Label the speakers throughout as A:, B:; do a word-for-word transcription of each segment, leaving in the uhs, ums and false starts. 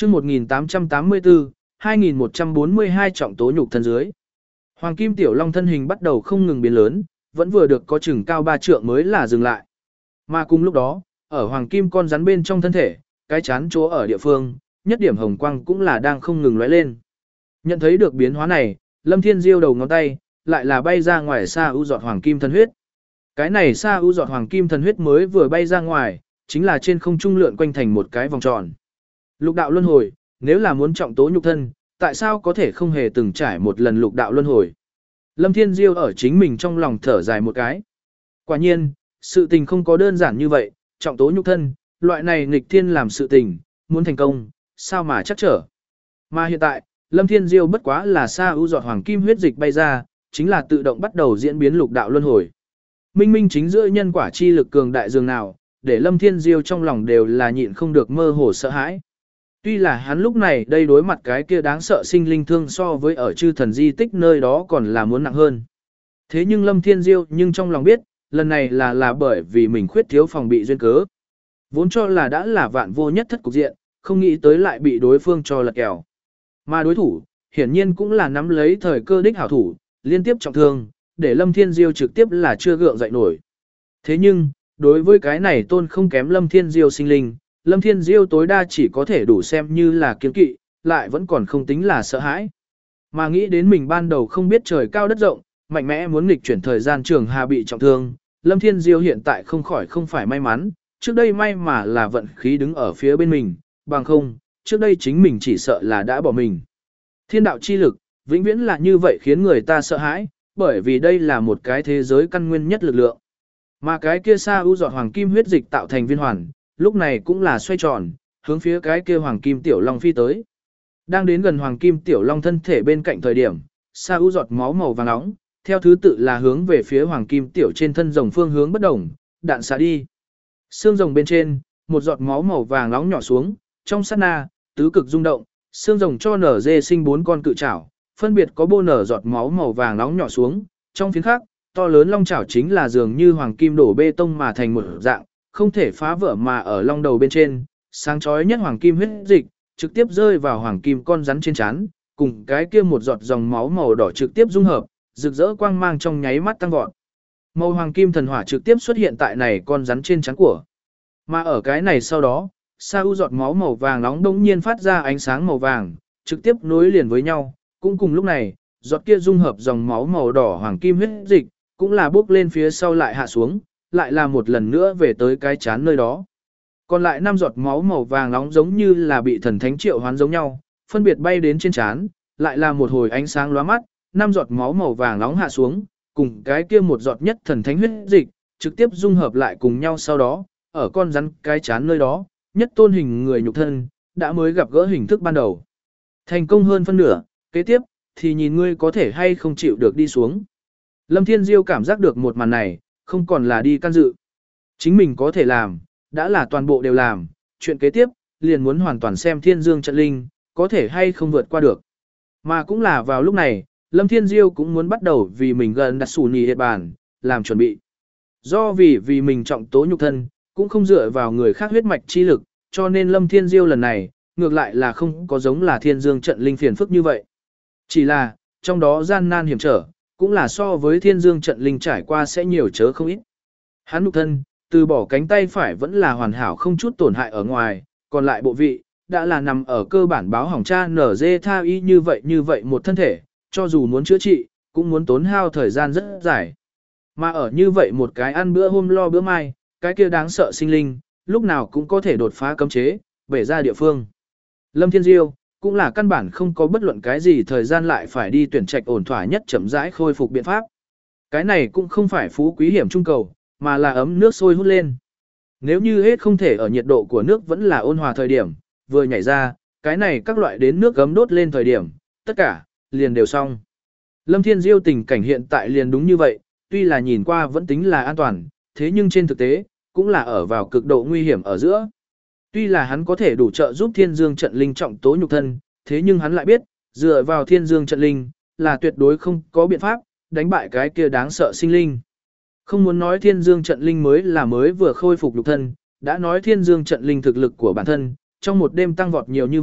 A: chương một nghìn tám trăm tám mươi tư, hai nghìn một trăm bốn mươi hai trọng tố nhục thân dưới. Hoàng kim tiểu long thân hình bắt đầu không ngừng biến lớn, vẫn vừa được có chừng cao ba trượng mới là dừng lại. Mà cùng lúc đó, ở hoàng kim con rắn bên trong thân thể, cái chán chỗ ở địa phương, nhất điểm hồng quang cũng là đang không ngừng lóe lên. Nhận thấy được biến hóa này, Lâm Thiên Diêu đầu ngón tay, lại là bay ra ngoài xa ưu giọt hoàng kim thần huyết. Cái này xa ưu giọt hoàng kim thần huyết mới vừa bay ra ngoài, chính là trên không trung lượn quanh thành một cái vòng tròn. Lục đạo luân hồi, nếu là muốn trọng tố nhục thân, tại sao có thể không hề từng trải một lần lục đạo luân hồi? Lâm Thiên Diêu ở chính mình trong lòng thở dài một cái. Quả nhiên, sự tình không có đơn giản như vậy, trọng tố nhục thân, loại này nghịch thiên làm sự tình, muốn thành công, sao mà chắc trở. Mà hiện tại, Lâm Thiên Diêu bất quá là xa ưu giọt hoàng kim huyết dịch bay ra, chính là tự động bắt đầu diễn biến lục đạo luân hồi. Minh minh chính giữa nhân quả chi lực cường đại dường nào, để Lâm Thiên Diêu trong lòng đều là nhịn không được mơ hồ sợ hãi. Tuy là hắn lúc này đây đối mặt cái kia đáng sợ sinh linh thương so với ở chư thần di tích nơi đó còn là muốn nặng hơn. Thế nhưng Lâm Thiên Diêu nhưng trong lòng biết, lần này là là bởi vì mình khuyết thiếu phòng bị duyên cớ. Vốn cho là đã là vạn vô nhất thất cục diện, không nghĩ tới lại bị đối phương cho lật kèo. Mà đối thủ, hiển nhiên cũng là nắm lấy thời cơ đích hảo thủ, liên tiếp trọng thương, để Lâm Thiên Diêu trực tiếp là chưa gượng dậy nổi. Thế nhưng, đối với cái này tôn không kém Lâm Thiên Diêu sinh linh, Lâm Thiên Diêu tối đa chỉ có thể đủ xem như là kiêng kỵ, lại vẫn còn không tính là sợ hãi. Mà nghĩ đến mình ban đầu không biết trời cao đất rộng, mạnh mẽ muốn nghịch chuyển thời gian trường hà bị trọng thương, Lâm Thiên Diêu hiện tại không khỏi không phải may mắn, trước đây may mà là vận khí đứng ở phía bên mình, bằng không, trước đây chính mình chỉ sợ là đã bỏ mình. Thiên đạo chi lực, vĩnh viễn là như vậy khiến người ta sợ hãi, bởi vì đây là một cái thế giới căn nguyên nhất lực lượng. Mà cái kia xa ưu giọt hoàng kim huyết dịch tạo thành viên hoàn, lúc này cũng là xoay tròn, hướng phía cái kia hoàng kim tiểu long phi tới. Đang đến gần hoàng kim tiểu long thân thể bên cạnh thời điểm, xa ưu giọt máu màu vàng nóng, theo thứ tự là hướng về phía hoàng kim tiểu trên thân rồng phương hướng bất đồng, đạn xạ đi. Xương rồng bên trên, một giọt máu màu vàng nóng nhỏ xuống, trong sát na, tứ cực rung động, xương rồng cho nở dê sinh bốn con cự trảo, phân biệt có bô nở giọt máu màu vàng nóng nhỏ xuống, trong phiến khác, to lớn long chảo chính là dường như hoàng kim đổ bê tông mà thành một dạng, không thể phá vỡ mà ở long đầu bên trên, sáng chói nhất hoàng kim huyết dịch, trực tiếp rơi vào hoàng kim con rắn trên trán, cùng cái kia một giọt dòng máu màu đỏ trực tiếp dung hợp, rực rỡ quang mang trong nháy mắt tăng vọt. Màu hoàng kim thần hỏa trực tiếp xuất hiện tại này con rắn trên trán của. Mà ở cái này sau đó, sa u giọt máu màu vàng nóng đống nhiên phát ra ánh sáng màu vàng, trực tiếp nối liền với nhau, cũng cùng lúc này, giọt kia dung hợp dòng máu màu đỏ hoàng kim huyết dịch, cũng là bước lên phía sau lại hạ xuống, lại là một lần nữa về tới cái chán nơi đó. Còn lại năm giọt máu màu vàng nóng giống như là bị thần thánh triệu hoán giống nhau, phân biệt bay đến trên chán, lại là một hồi ánh sáng lóa mắt, năm giọt máu màu vàng nóng hạ xuống, cùng cái kia một giọt nhất thần thánh huyết dịch, trực tiếp dung hợp lại cùng nhau sau đó, ở con rắn cái chán nơi đó, nhất tôn hình người nhục thân, đã mới gặp gỡ hình thức ban đầu. Thành công hơn phân nửa, kế tiếp, thì nhìn ngươi có thể hay không chịu được đi xuống. Lâm Thiên Diêu cảm giác được một màn này, không còn là đi can dự. Chính mình có thể làm, đã là toàn bộ đều làm, chuyện kế tiếp, liền muốn hoàn toàn xem Thiên Dương trận linh, có thể hay không vượt qua được. Mà cũng là vào lúc này, Lâm Thiên Diêu cũng muốn bắt đầu vì mình gần đặt sủ nhì hệ bản, làm chuẩn bị. Do vì vì mình trọng tố nhục thân, cũng không dựa vào người khác huyết mạch chi lực, cho nên Lâm Thiên Diêu lần này, ngược lại là không có giống là Thiên Dương trận linh phiền phức như vậy. Chỉ là, trong đó gian nan hiểm trở, cũng là so với Thiên Dương trận linh trải qua sẽ nhiều chớ không ít. Hắn nhục thân, từ bỏ cánh tay phải vẫn là hoàn hảo không chút tổn hại ở ngoài, còn lại bộ vị, đã là nằm ở cơ bản báo hỏng cha nở dê tha y như vậy như vậy một thân thể, cho dù muốn chữa trị, cũng muốn tốn hao thời gian rất dài. Mà ở như vậy một cái ăn bữa hôm lo bữa mai, cái kia đáng sợ sinh linh, lúc nào cũng có thể đột phá cấm chế, bể ra địa phương. Lâm Thiên Diêu, cũng là căn bản không có bất luận cái gì thời gian lại phải đi tuyển trạch ổn thỏa nhất chậm rãi khôi phục biện pháp. Cái này cũng không phải phú quý hiểm trung cầu, mà là ấm nước sôi hút lên. Nếu như hết không thể ở nhiệt độ của nước vẫn là ôn hòa thời điểm, vừa nhảy ra, cái này các loại đến nước gấm đốt lên thời điểm, tất cả, liền đều xong. Lâm Thiên Diêu tình cảnh hiện tại liền đúng như vậy, tuy là nhìn qua vẫn tính là an toàn, thế nhưng trên thực tế, cũng là ở vào cực độ nguy hiểm ở giữa. Tuy là hắn có thể đủ trợ giúp Thiên Dương trận linh trọng tố nhục thân, thế nhưng hắn lại biết, dựa vào Thiên Dương trận linh, là tuyệt đối không có biện pháp, đánh bại cái kia đáng sợ sinh linh. Không muốn nói Thiên Dương trận linh mới là mới vừa khôi phục nhục thân, đã nói Thiên Dương trận linh thực lực của bản thân, trong một đêm tăng vọt nhiều như vậy,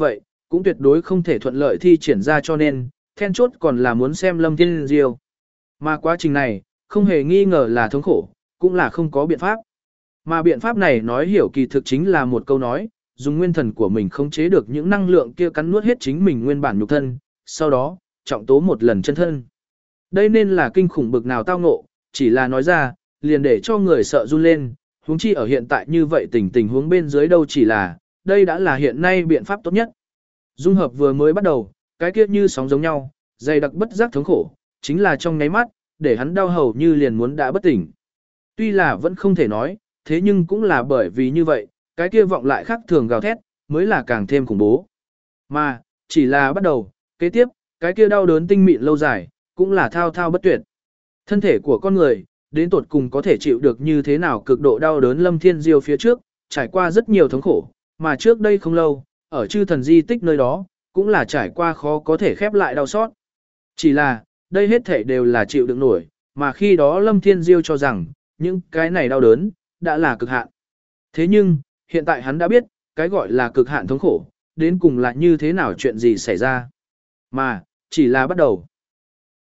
A: cũng tuyệt đối không thể thuận lợi thi triển ra cho nên, then chốt còn là muốn xem Lâm Thiên Diêu. Mà quá trình này, không hề nghi ngờ là thống khổ, cũng là không có biện pháp. Mà biện pháp này nói hiểu kỳ thực chính là một câu nói, dùng nguyên thần của mình khống chế được những năng lượng kia cắn nuốt hết chính mình nguyên bản nhục thân, sau đó, trọng tố một lần chân thân. Đây nên là kinh khủng bực nào tao ngộ, chỉ là nói ra, liền để cho người sợ run lên, huống chi ở hiện tại như vậy tình tình huống bên dưới đâu chỉ là, đây đã là hiện nay biện pháp tốt nhất. Dung hợp vừa mới bắt đầu, cái kia như sóng giống nhau, dày đặc bất giác thống khổ, chính là trong nháy mắt, để hắn đau hầu như liền muốn đã bất tỉnh. Tuy là vẫn không thể nói, thế nhưng cũng là bởi vì như vậy, cái kia vọng lại khác thường gào thét, mới là càng thêm khủng bố. Mà, chỉ là bắt đầu, kế tiếp, cái kia đau đớn tinh mịn lâu dài, cũng là thao thao bất tuyệt. Thân thể của con người, đến tột cùng có thể chịu được như thế nào cực độ đau đớn Lâm Thiên Diêu phía trước, trải qua rất nhiều thống khổ, mà trước đây không lâu, ở chư thần di tích nơi đó, cũng là trải qua khó có thể khép lại đau xót. Chỉ là, đây hết thể đều là chịu đựng nổi, mà khi đó Lâm Thiên Diêu cho rằng, những cái này đau đớn, đã là cực hạn. Thế nhưng, hiện tại hắn đã biết, cái gọi là cực hạn thống khổ, đến cùng là như thế nào chuyện gì xảy ra. Mà, chỉ là bắt đầu.